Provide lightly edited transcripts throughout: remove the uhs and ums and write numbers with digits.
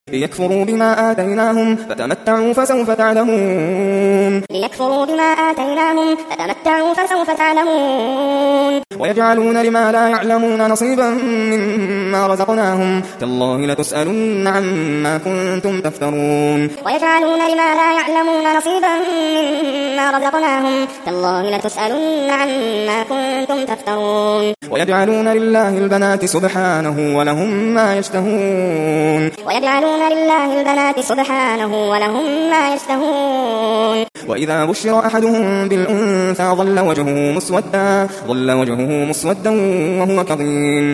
ليكفروا بما آتيناهم فتمتعوا فسوف تعلمون. ويجعلون لما لا يعلمون نصيبا مما رزقناهم تالله لتسألن عما كنتم تفترون. ويجعلون لله البنات سبحانه ولهم ما يشتهون. وإذا بشر أحدهم بالأنثى ظل وجهه مسودا وهو كظيم.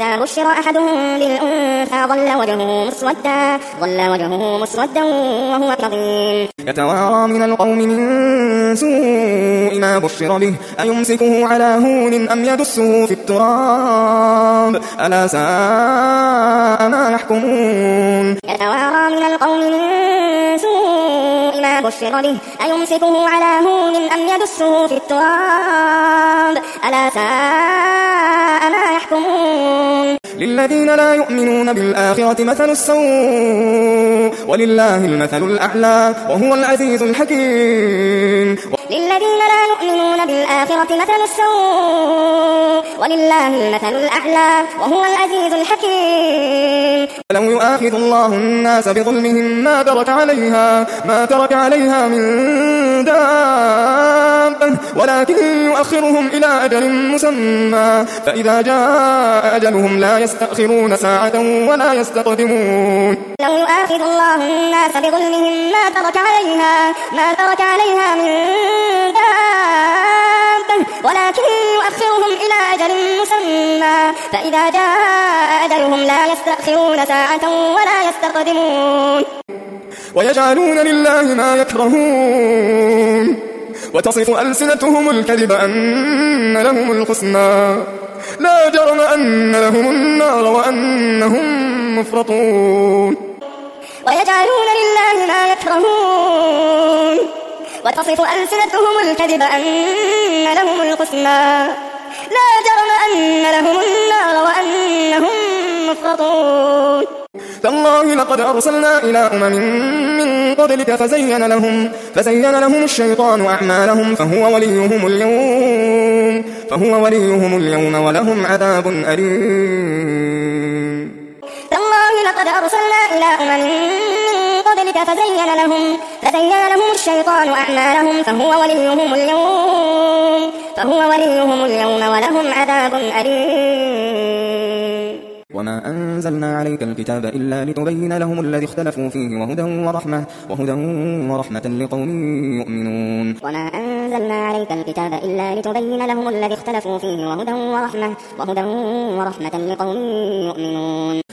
يتوارى من القوم من سوء ما بشر به أيمسكه على هون أم يدسه في التراب ألا ساء ما يحكمون. للذين لا يؤمنون بالآخرة مثل السوء ولله المثل الأعلى وهو العزيز الحكيم. ولو يؤاخذ الله الناس بظلمهم ما ترك عليها من دابة ولكن يؤخرهم إلى أجل مسمى فإذا جاء أجلهم لا يستأخرون ساعة ولا يستقدمون. لو يؤاخذ الله الناس بظلمهم ما ترك عليها من دابة ولكن يؤخرهم إلى أجل مسمى فإذا جاء أجلهم لا يستأخرون ساعة ولا يستقدمون. ويجعلون لله ما يكرهون وتصف ألسنتهم الكذب أن لهم الحسنى لا جرم أن لهم النار وأنهم مفرطون. ويجعلون لله ما يكرهون وتصف ألسنتهم الكذب أن لهم الحسنى لا جرم أن لهم النار وأنهم مفرطون. تالله لقد أرسلنا إلى أمم من قبلك فزين لهم الشيطان أعمالهم فهو وليهم اليوم ولهم عذاب أليم. تالله لقد أرسلنا إلى أمم من قبلك فزين لهم الشيطان أعمالهم فهو وليهم اليوم ولهم عذاب أليم. وما أنزلنا عليك الكتاب إلا لتبين لهم الذي اختلفوا فيه وهدى ورحمة لقوم يؤمنون. وما أنزلنا عليك الكتاب إلا لتبين لهم الذي اختلفوا فيه وهدى ورحمة لقوم يؤمنون.